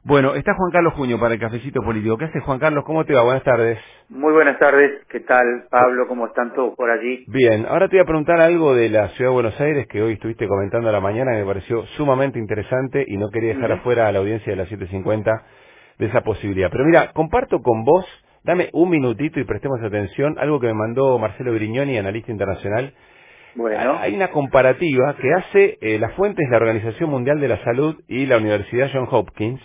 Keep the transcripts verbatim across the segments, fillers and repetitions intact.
Bueno, está Juan Carlos Juño para el Cafecito Político. ¿Qué haces, Juan Carlos? ¿Cómo te va? Buenas tardes. Muy buenas tardes, ¿qué tal, Pablo? ¿Cómo están todos por allí? Bien, ahora te voy a preguntar algo de la Ciudad de Buenos Aires que hoy estuviste comentando a la mañana que me pareció sumamente interesante y no quería dejar Ujú. afuera a la audiencia de las siete cincuenta de esa posibilidad. Pero mira, comparto con vos, dame un minutito y prestemos atención, algo que me mandó Marcelo Brignoni, analista internacional. Ha- Bueno, Hay una comparativa que hace, eh, la fuente es la Organización Mundial de la Salud y la Universidad Johns Hopkins.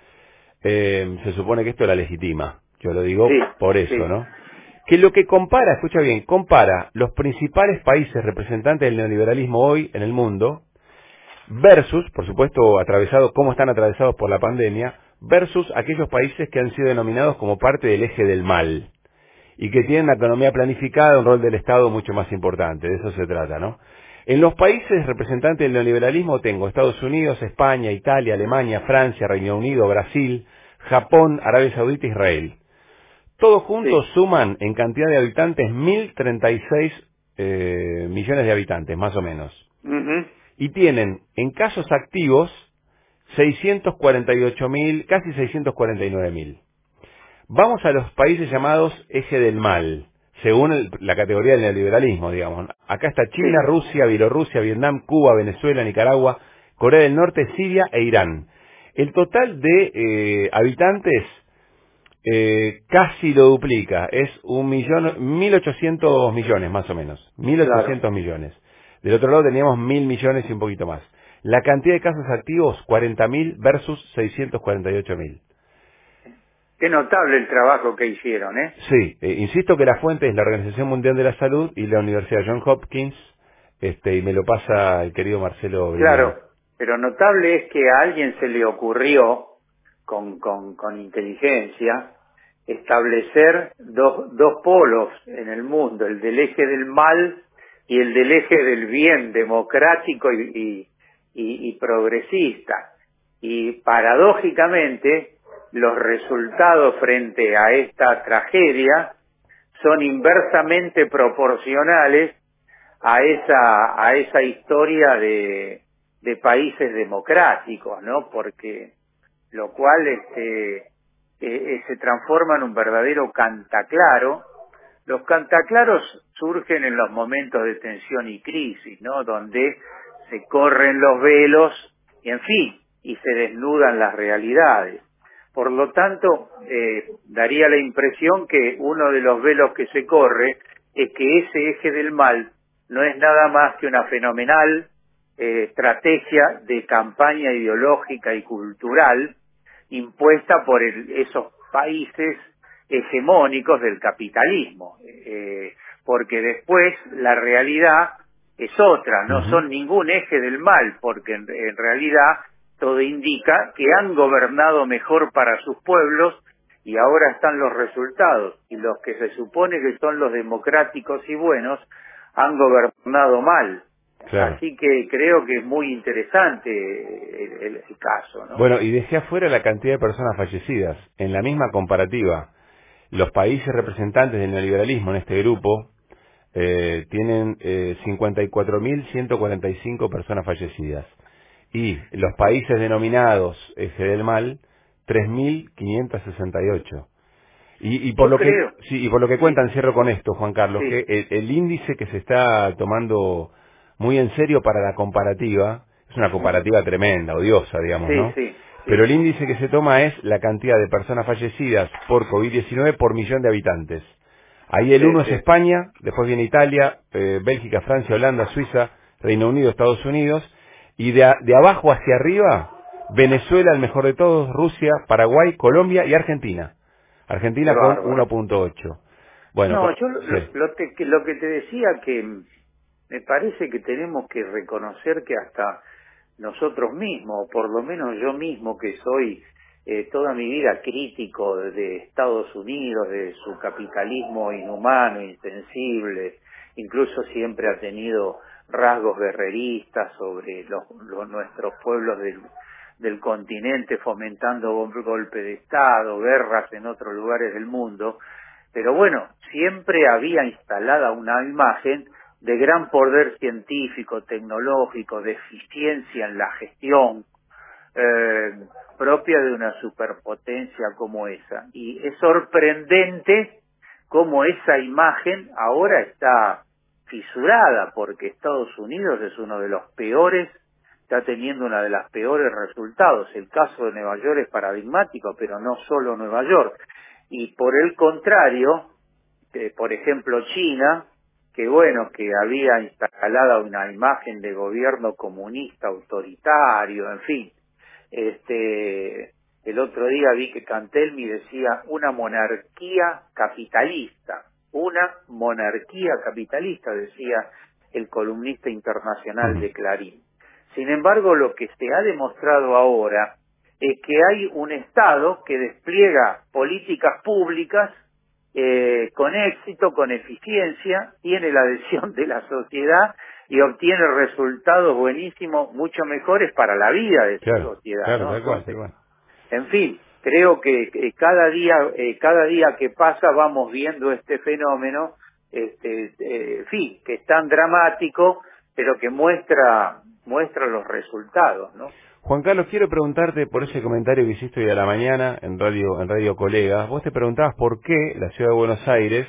Eh, se supone que esto la legitima. Yo lo digo sí, por eso, sí, ¿no? Que lo que compara, escucha bien, compara los principales países representantes del neoliberalismo hoy en el mundo versus, por supuesto, atravesados, cómo están atravesados por la pandemia, versus aquellos países que han sido denominados como parte del eje del mal y que tienen una economía planificada, un rol del Estado mucho más importante. De eso se trata, ¿no? En los países representantes del neoliberalismo tengo Estados Unidos, España, Italia, Alemania, Francia, Reino Unido, Brasil, Japón, Arabia Saudita, Israel. Todos juntos sí. suman en cantidad de habitantes mil treinta y seis eh, millones de habitantes, más o menos. Ujú. Y tienen en casos activos seiscientos cuarenta y ocho mil, casi seiscientos cuarenta y nueve mil. Vamos a los países llamados eje del mal, según el- la categoría del neoliberalismo, digamos. Acá está China, Sí, Rusia, Bielorrusia, Vietnam, Cuba, Venezuela, Nicaragua, Corea del Norte, Siria e Irán. El total de eh, habitantes eh, casi lo duplica, es un millón, mil ochocientos millones más o menos, mil claro. ochocientos millones. Del otro lado teníamos mil millones y un poquito más. La cantidad de casos activos, cuarenta mil versus seiscientos cuarenta y ocho mil. Qué notable el trabajo que hicieron, ¿eh? Sí, eh, insisto que la fuente es la Organización Mundial de la Salud y la Universidad Johns Hopkins, este, y me lo pasa el querido Marcelo Brignoni. Claro, pero notable es que a alguien se le ocurrió, con, con, con inteligencia, establecer dos, dos polos en el mundo, el del eje del mal y el del eje del bien, democrático y, y, y- y progresista. Y paradójicamente, los resultados frente a esta tragedia son inversamente proporcionales a esa a esa historia de, de países democráticos, ¿no? Porque lo cual este eh, eh, se transforma en un verdadero cantaclaro. Los cantaclaros surgen en los momentos de tensión y crisis, ¿no? Donde se corren los velos y, en fin, y se desnudan las realidades. Por lo tanto, eh, daría la impresión que uno de los velos que se corre es que ese eje del mal no es nada más que una fenomenal eh, estrategia de campaña ideológica y cultural impuesta por el- esos países hegemónicos del capitalismo, eh, porque después la realidad es otra, no Ujú. son ningún eje del mal, porque en, en realidad todo indica que han gobernado mejor para sus pueblos y ahora están los resultados, y los que se supone que son los democráticos y buenos han gobernado mal. Claro. Así que creo que es muy interesante el, el- el caso, ¿no? Bueno, y dejé afuera la cantidad de personas fallecidas. En la misma comparativa, los países representantes del neoliberalismo en este grupo eh, tienen eh, cincuenta y cuatro mil ciento cuarenta y cinco personas fallecidas. Y los países denominados eje del mal, tres mil quinientos sesenta y ocho. Y, y por Yo lo que creo, sí, y por lo que sí, cuentan, cierro con esto, Juan Carlos, que sí, el, el índice que se está tomando muy en serio para la comparativa, es una comparativa tremenda, odiosa, digamos, sí, ¿no? sí, Pero sí, el índice que se toma es la cantidad de personas fallecidas por COVID diecinueve por millón de habitantes. Ahí el sí, uno es sí, España, después viene Italia, eh, Bélgica, Francia, Holanda, Suiza, Reino Unido, Estados Unidos, y de, a- de abajo hacia arriba, Venezuela, el mejor de todos, Rusia, Paraguay, Colombia y Argentina. qué Argentina con bárbaro. uno punto ocho. Bueno, No, con- yo lo, sí. lo- lo te- que, lo que te decía que mm, me parece que tenemos que reconocer que hasta nosotros mismos, o por lo menos yo mismo que soy eh, toda mi vida crítico de, de Estados Unidos, de su capitalismo inhumano, insensible, incluso siempre ha tenido rasgos guerreristas sobre los, los- nuestros pueblos del, del continente, fomentando gol- golpe de Estado, guerras en otros lugares del mundo, pero bueno, siempre había instalada una imagen de gran poder científico, tecnológico, de eficiencia en la gestión, eh, propia de una superpotencia como esa. Y es sorprendente cómo esa imagen ahora está fisurada, porque Estados Unidos es uno de los peores, está teniendo una de las peores resultados. El caso de Nueva York es paradigmático, pero no solo Nueva York. Y por el contrario, eh, por ejemplo China, que bueno, que había instalada una imagen de gobierno comunista autoritario, en fin. Este, el otro día vi que Cantelmi decía una monarquía capitalista, una monarquía capitalista, decía el columnista internacional Ujú. de Clarín. Sin embargo, lo que se ha demostrado ahora es que hay un Estado que despliega políticas públicas eh, con éxito, con eficiencia, tiene la adhesión de la sociedad y obtiene resultados buenísimos, mucho mejores para la vida de esa Claro, sociedad, claro, ¿no? tal cual, tal Entonces, cual. en fin, creo que, que cada día, eh, cada día que pasa vamos viendo este fenómeno, este, eh, en fin, que es tan dramático, pero que muestra, muestra los resultados, ¿no? Juan Carlos, quiero preguntarte por ese comentario que hiciste hoy a la mañana en Radio, en Radio Colegas. Vos te preguntabas por qué la Ciudad de Buenos Aires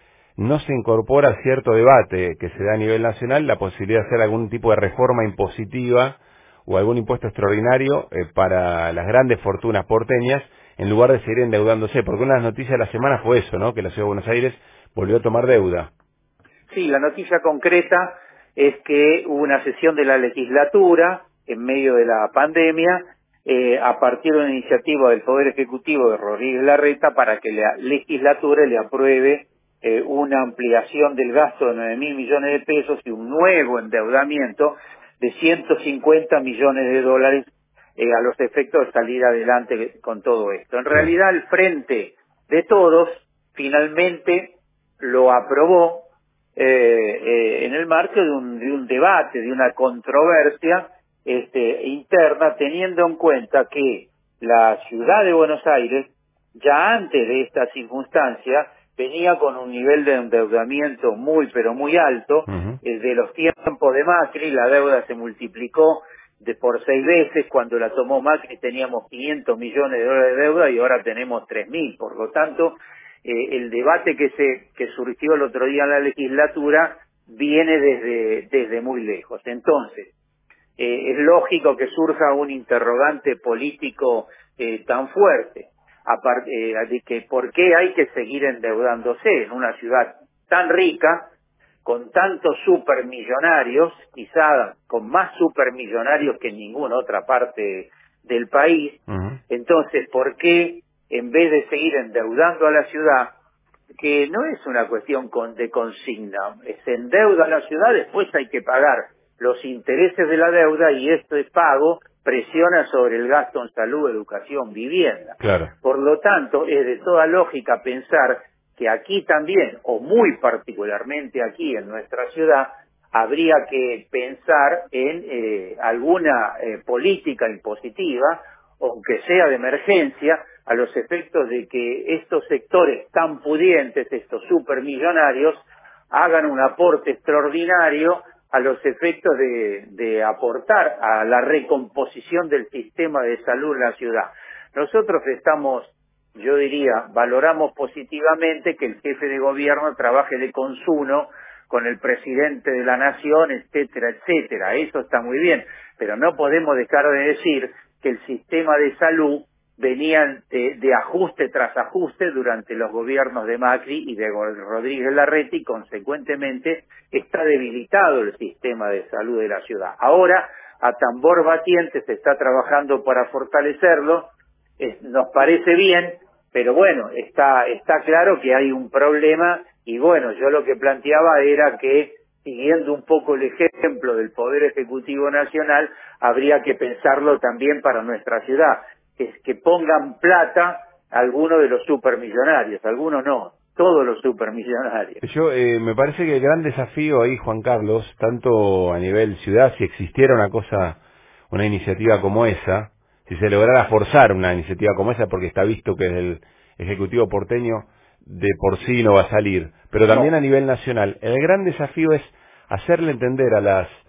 no se incorpora a cierto debate que se da a nivel nacional, la posibilidad de hacer algún tipo de reforma impositiva o algún impuesto extraordinario eh, para las grandes fortunas porteñas, en lugar de seguir endeudándose, porque una de las noticias de la semana fue eso, ¿no? Que la Ciudad de Buenos Aires volvió a tomar deuda. Sí, la noticia concreta es que hubo una sesión de la legislatura en medio de la pandemia, eh, a partir de una iniciativa del Poder Ejecutivo de Rodríguez Larreta para que la legislatura le apruebe eh, una ampliación del gasto de nueve mil millones de pesos y un nuevo endeudamiento de ciento cincuenta millones de dólares eh, a los efectos de salir adelante con todo esto. En Claro. realidad, el Frente de Todos finalmente lo aprobó eh, eh, en el marco de un, de un debate, de una controversia este, interna, teniendo en cuenta que la ciudad de Buenos Aires, ya antes de esta circunstancia, venía con un nivel de endeudamiento muy, pero muy alto. Ujú. Desde los tiempos de Macri, la deuda se multiplicó de por seis veces. Cuando la tomó Macri teníamos quinientos millones de dólares de deuda y ahora tenemos tres mil. Por lo tanto, eh, el debate que se que surgió el otro día en la legislatura viene desde desde muy lejos. Entonces, eh, es lógico que surja un interrogante político eh, tan fuerte, aparte eh, de que por qué hay que seguir endeudándose en una ciudad tan rica, con tantos supermillonarios, quizá con más supermillonarios que en ninguna otra parte del país. Ujú. Entonces, ¿por qué en vez de seguir endeudando a la ciudad, que no es una cuestión con, de consigna, se endeuda a la ciudad, después hay que pagar los intereses de la deuda y este pago presiona sobre el gasto en salud, educación, vivienda. Claro. Por lo tanto, es de toda lógica pensar que aquí también, o muy particularmente aquí en nuestra ciudad, habría que pensar en eh, alguna eh, política impositiva, aunque sea de emergencia, a los efectos de que estos sectores tan pudientes, estos supermillonarios, hagan un aporte extraordinario a los efectos de, de aportar a la recomposición del sistema de salud en la ciudad. Nosotros estamos, yo diría, valoramos positivamente que el jefe de gobierno trabaje de consuno con el presidente de la nación, etcétera, etcétera. Eso está muy bien, pero no podemos dejar de decir que el sistema de salud venía de, de ajuste tras ajuste durante los gobiernos de Macri y de Rodríguez Larreta y consecuentemente está debilitado el sistema de salud de la ciudad. Ahora, a tambor batiente se está trabajando para fortalecerlo. Eh, nos parece bien, pero bueno, está, está claro que hay un problema y bueno, yo lo que planteaba era que, siguiendo un poco el ejemplo del Poder Ejecutivo Nacional, habría que pensarlo también para nuestra ciudad, que, que pongan plata algunos de los supermillonarios, algunos no, todos los supermillonarios. Yo, eh, me parece que el gran desafío ahí, Juan Carlos, tanto a nivel ciudad, si existiera una cosa, una iniciativa como esa, si se lograra forzar una iniciativa como esa, porque está visto que el Ejecutivo porteño de por sí no va a salir, pero también No, a nivel nacional, el gran desafío es hacerle entender a las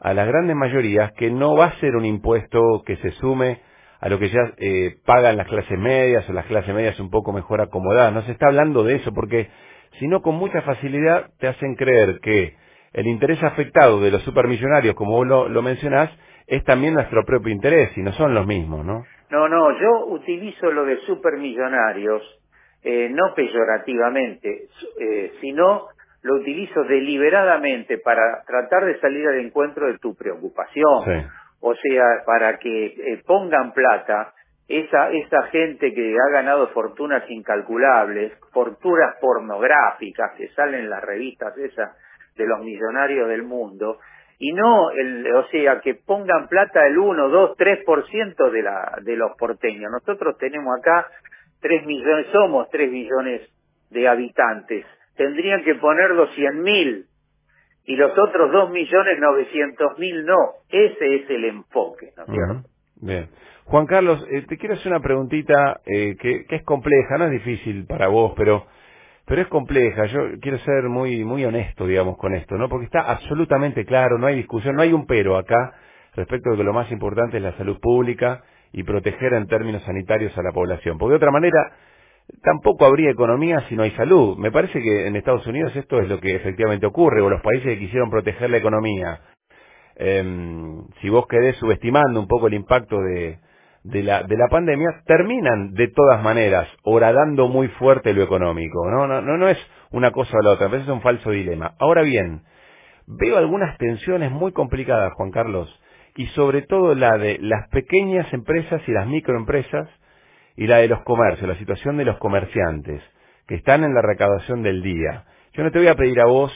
a las grandes mayorías que no va a ser un impuesto que se sume a lo que ya eh, pagan las clases medias o las clases medias un poco mejor acomodadas. No se está hablando de eso porque si no con mucha facilidad te hacen creer que el interés afectado de los supermillonarios, como vos lo, lo mencionás, es también nuestro propio interés y no son los mismos, ¿no? No, no, yo utilizo lo de supermillonarios, eh, no peyorativamente, eh, sino lo utilizo deliberadamente para tratar de salir al encuentro de tu preocupación. Sí. O sea, para que eh, pongan plata esa, esa gente que ha ganado fortunas incalculables, fortunas pornográficas que salen en las revistas esas de los millonarios del mundo, y no, el, o sea, que pongan plata el uno, dos, tres por ciento de la de los porteños. Nosotros tenemos acá tres millones, somos tres millones de habitantes. Tendrían que poner los cien mil y los otros dos millones novecientos mil no. Ese es el enfoque, ¿no es Ujú. cierto? Bien. Juan Carlos, eh, te quiero hacer una preguntita eh, que, que es compleja, no es difícil para vos, pero pero es compleja. Yo quiero ser muy muy honesto, digamos, con esto, ¿no? Porque está absolutamente claro, no hay discusión, no hay un pero acá respecto de que lo más importante es la salud pública y proteger en términos sanitarios a la población. Porque de otra manera, tampoco habría economía si no hay salud. Me parece que en Estados Unidos esto es lo que efectivamente ocurre, o los países que quisieron proteger la economía. Eh, si vos querés subestimando un poco el impacto de, de, la, de la pandemia, terminan de todas maneras horadando muy fuerte lo económico. No, no, no, no es una cosa o la otra, a veces es un falso dilema. Ahora bien, veo algunas tensiones muy complicadas, Juan Carlos, y sobre todo la de las pequeñas empresas y las microempresas y la de los comercios, la situación de los comerciantes que están en la recaudación del día. Yo no te voy a pedir a vos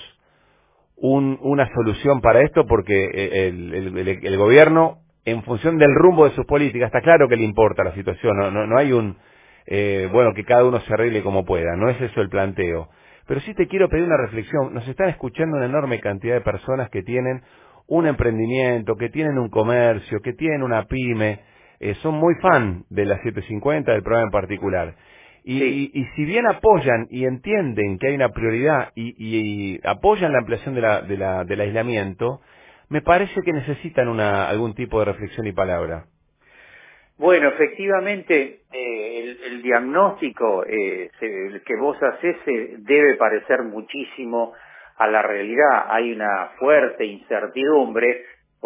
un, una solución para esto porque el, el, el, el gobierno, en función del rumbo de sus políticas, está claro que le importa la situación, no, no, no hay un, eh, bueno, que cada uno se arregle como pueda, no es eso el planteo. Pero sí te quiero pedir una reflexión, nos están escuchando una enorme cantidad de personas que tienen un emprendimiento, que tienen un comercio, que tienen una pyme, eh, son muy fan de la setecientos cincuenta, del programa en particular. Y, Sí. y, y si bien apoyan y entienden que hay una prioridad y, y- y apoyan la ampliación de la, de la, del aislamiento, me parece que necesitan una, algún tipo de reflexión y palabra. Bueno, efectivamente, eh, el, el diagnóstico eh, se- el que vos hacés eh, debe parecer muchísimo a la realidad. Hay una fuerte incertidumbre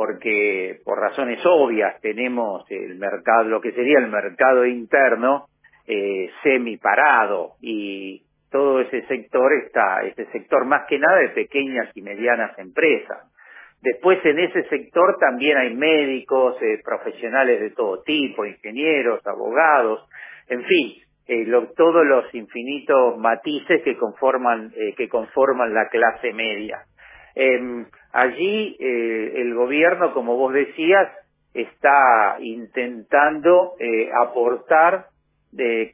porque por razones obvias tenemos el mercado, lo que sería el mercado interno, eh, semiparado y todo ese sector está, ese sector más que nada de pequeñas y medianas empresas. Después en ese sector también hay médicos, eh, profesionales de todo tipo, ingenieros, abogados, en fin, eh, lo- todos los infinitos matices que conforman, eh, que conforman la clase media. Em, allí eh, el gobierno, como vos decías, está intentando eh, aportar de,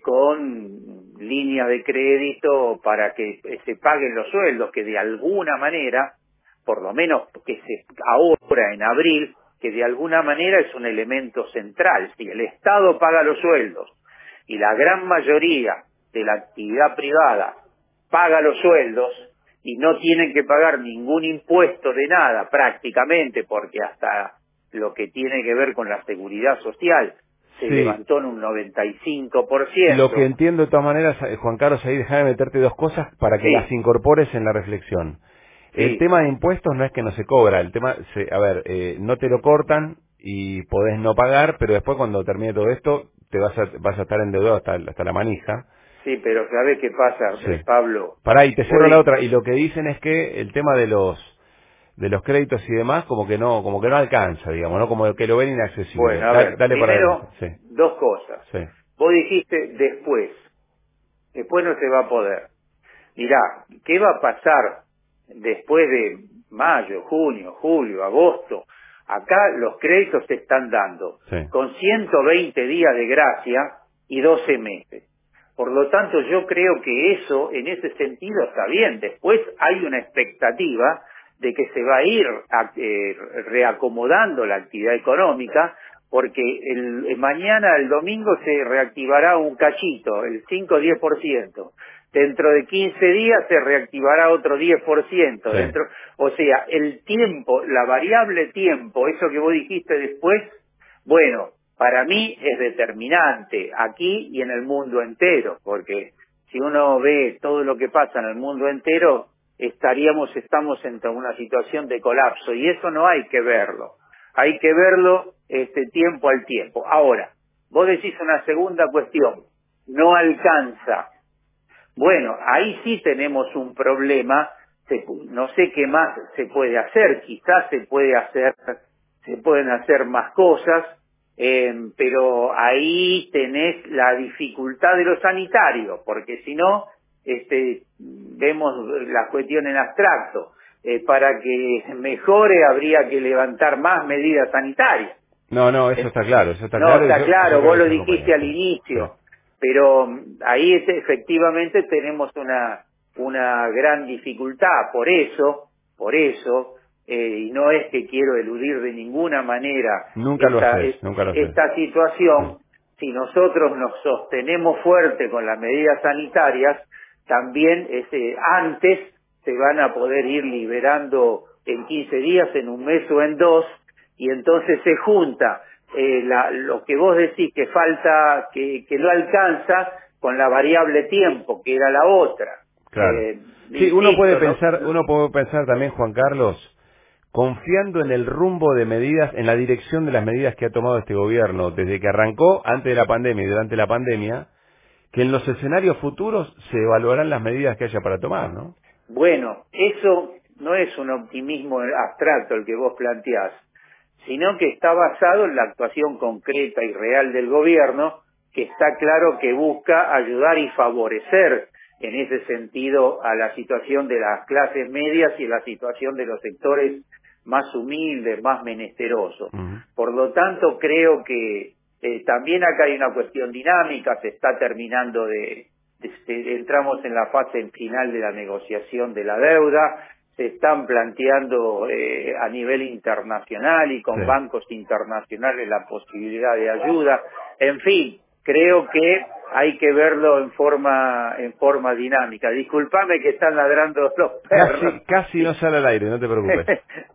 con líneas de crédito para que eh, se paguen los sueldos, que de alguna manera, por lo menos que se ahora en abril, que de alguna manera es un elemento central. Si el Estado paga los sueldos y la gran mayoría de la actividad privada paga los sueldos y no tienen que pagar ningún impuesto de nada prácticamente, porque hasta lo que tiene que ver con la seguridad social se Sí, levantó en un noventa y cinco por lo que ciento. entiendo de todas maneras, eh, Juan Carlos, ahí déjame meterte dos cosas para que las Sí, incorpores en la reflexión. El sí, tema de impuestos no es que no se cobra, el tema, se, a ver, eh, no te lo cortan y podés no pagar, pero después cuando termine todo esto te vas a, vas a estar endeudado hasta, hasta la manija. sí, pero ¿sabes qué pasa, Sí. eh, Pablo? Pará, y te Vos cierro la di- otra. Y lo que dicen es que el tema de los de los créditos y demás, como que no como que no alcanza, digamos, ¿no? Como que lo ven inaccesible. Bueno, a Dale, ver, dale para adelante. primero, Sí, dos cosas. sí, Vos dijiste después, después no se va a poder. Mirá, ¿qué va a pasar después de mayo, junio, julio, agosto? Acá los créditos se están dando sí. con ciento veinte días de gracia y doce meses. Por lo tanto, yo creo que eso, en ese sentido, está bien. Después hay una expectativa de que se va a ir a- eh, reacomodando la actividad económica, porque el, el mañana, el domingo, se reactivará un cachito, el cinco o diez por ciento. dentro de quince días se reactivará otro diez por ciento. Sí. Dentro, o sea, el tiempo, la variable tiempo, eso que vos dijiste después, bueno, para mí es determinante aquí y en el mundo entero, porque si uno ve todo lo que pasa en el mundo entero, estaríamos, estamos en una situación de colapso, y eso no hay que verlo. Hay que verlo este tiempo al tiempo. Ahora, vos decís una segunda cuestión, no alcanza. Bueno, ahí sí tenemos un problema, se- no sé qué más se puede hacer, quizás se puede hacer, se pueden hacer más cosas, eh, pero ahí tenés la dificultad de lo sanitario, porque si no, este, vemos la cuestión en abstracto. Eh, para que mejore habría que levantar más medidas sanitarias. No, no, eso Eh, está claro, eso está No, claro y está yo, yo claro, creo vos que lo eso dijiste acompaña, al sí. Sí. inicio, pero mm, ahí es- efectivamente tenemos una, una gran dificultad, por eso, por eso, eh, y no es que quiero eludir de ninguna manera Nunca lo esta, haces, es- nunca lo haces. esta Sí. situación. Si nosotros nos sostenemos fuerte con las medidas sanitarias, también ese, antes se van a poder ir liberando en quince días, en un mes o en dos, y entonces se junta eh, la- lo que vos decís que falta, que, que no alcanza, con la variable tiempo, que era la otra. Claro. Eh, Sí, uno puede insisto, no, pensar, uno puede pensar también, Juan Carlos, confiando en el rumbo de medidas, en la dirección de las medidas que ha tomado este gobierno desde que arrancó antes de la pandemia y durante la pandemia, que en los escenarios futuros se evaluarán las medidas que haya para tomar, ¿no? bueno, eso no es un optimismo abstracto el que vos planteás, sino que está basado en la actuación concreta y real del gobierno, que está claro que busca ayudar y favorecer en ese sentido a la situación de las clases medias y a la situación de los sectores más humildes, más menesterosos. Ujú. Por lo tanto, creo que eh, también acá hay una cuestión dinámica, se está terminando de, de- de- entramos en la fase final de la negociación de la deuda, se están planteando eh, a nivel internacional y con Sí. bancos internacionales la posibilidad de ayuda. En fin, creo que hay que verlo en forma en forma dinámica. Disculpame que están ladrando los perros. Casi, casi no sale al aire, no te preocupes.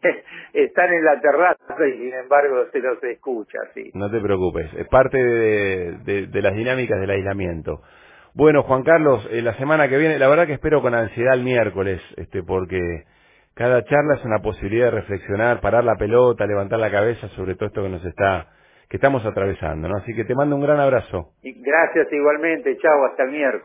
Están en la terraza y sin embargo se los escucha, sí. No te preocupes, es parte de, de- de las dinámicas del aislamiento. Bueno, Juan Carlos, eh, la semana que viene, la verdad que espero con ansiedad el miércoles, este, porque cada charla es una posibilidad de reflexionar, parar la pelota, levantar la cabeza sobre todo esto que nos está, que estamos atravesando, ¿no? Así que te mando un gran abrazo. Y gracias igualmente, chao, hasta el miércoles.